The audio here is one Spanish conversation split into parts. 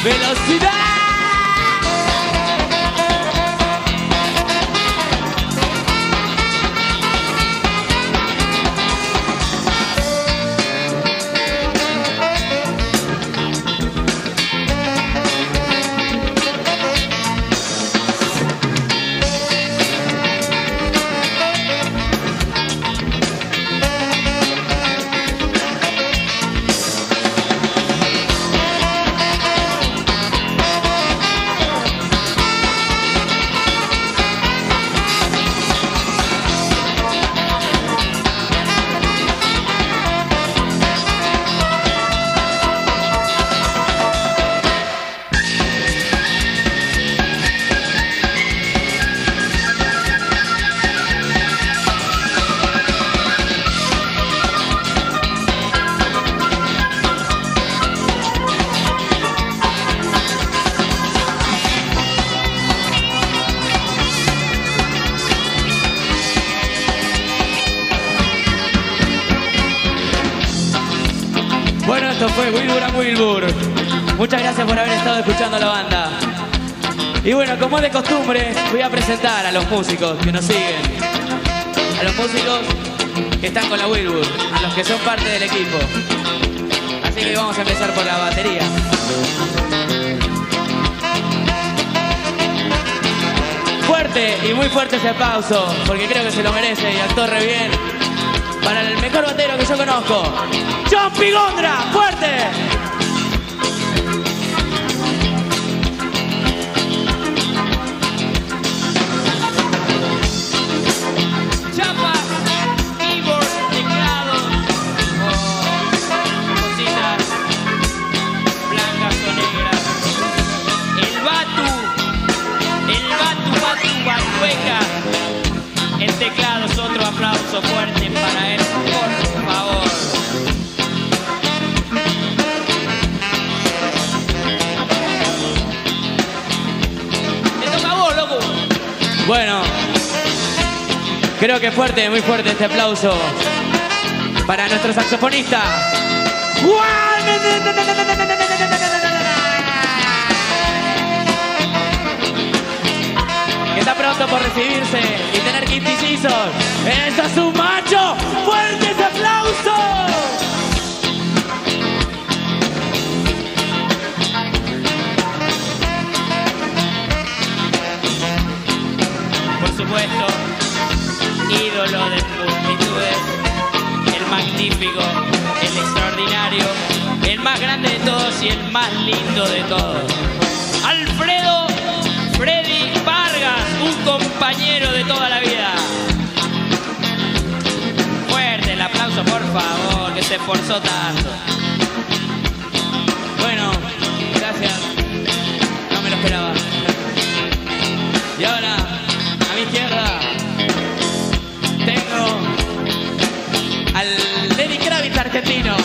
¡Velocidad! Bueno, esto fue Wilbur and Wilbur. Muchas gracias por haber estado escuchando a la banda. Y bueno, como es de costumbre, voy a presentar a los músicos que nos siguen. A los músicos que están con la Wilbur, a los que son parte del equipo. Así que vamos a empezar por la batería. Fuerte y muy fuerte ese aplauso, porque creo que se lo merece y actuó re bien. Para el mejor batero que yo conozco, John Pigondra, fuerte. Chapa, keyboard, teclado, cositas blancas o negras. El Batueca. El teclado es otro aplauso fuerte para él, por favor. Te toca a vos, loco. Bueno, creo que fuerte, muy fuerte este aplauso para nuestro saxofonista. Que está pronto por recibirse y tener 15 incisos. ¡Eso es un macho! ¡Fuerte ese aplauso! Por supuesto, ídolo de multitudes, el magnífico, el extraordinario, el más grande de todos y el más lindo de todos. Alfredo Freddy Vargas, un compañero de toda la vida. Fuerte el aplauso, por favor, que se esforzó tanto. Bueno, gracias. No me lo esperaba. Y ahora, a mi izquierda, tengo al Lenny Kravitz argentino.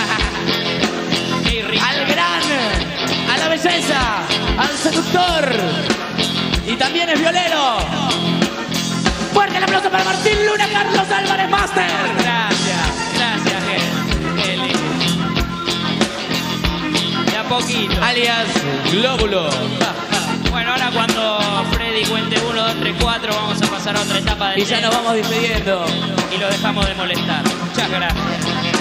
Al gran, a la belleza, al seductor. Y también es violero. Fuerte el aplauso para Martín Luna Carlos Álvarez Master. Gracias, Eli. De a poquito. Alias Glóbulo. Bueno, ahora cuando Freddy cuente 1, 2, 3, 4, vamos a pasar a otra etapa del Y ya nos vamos despidiendo. y lo dejamos de molestar. Muchas gracias.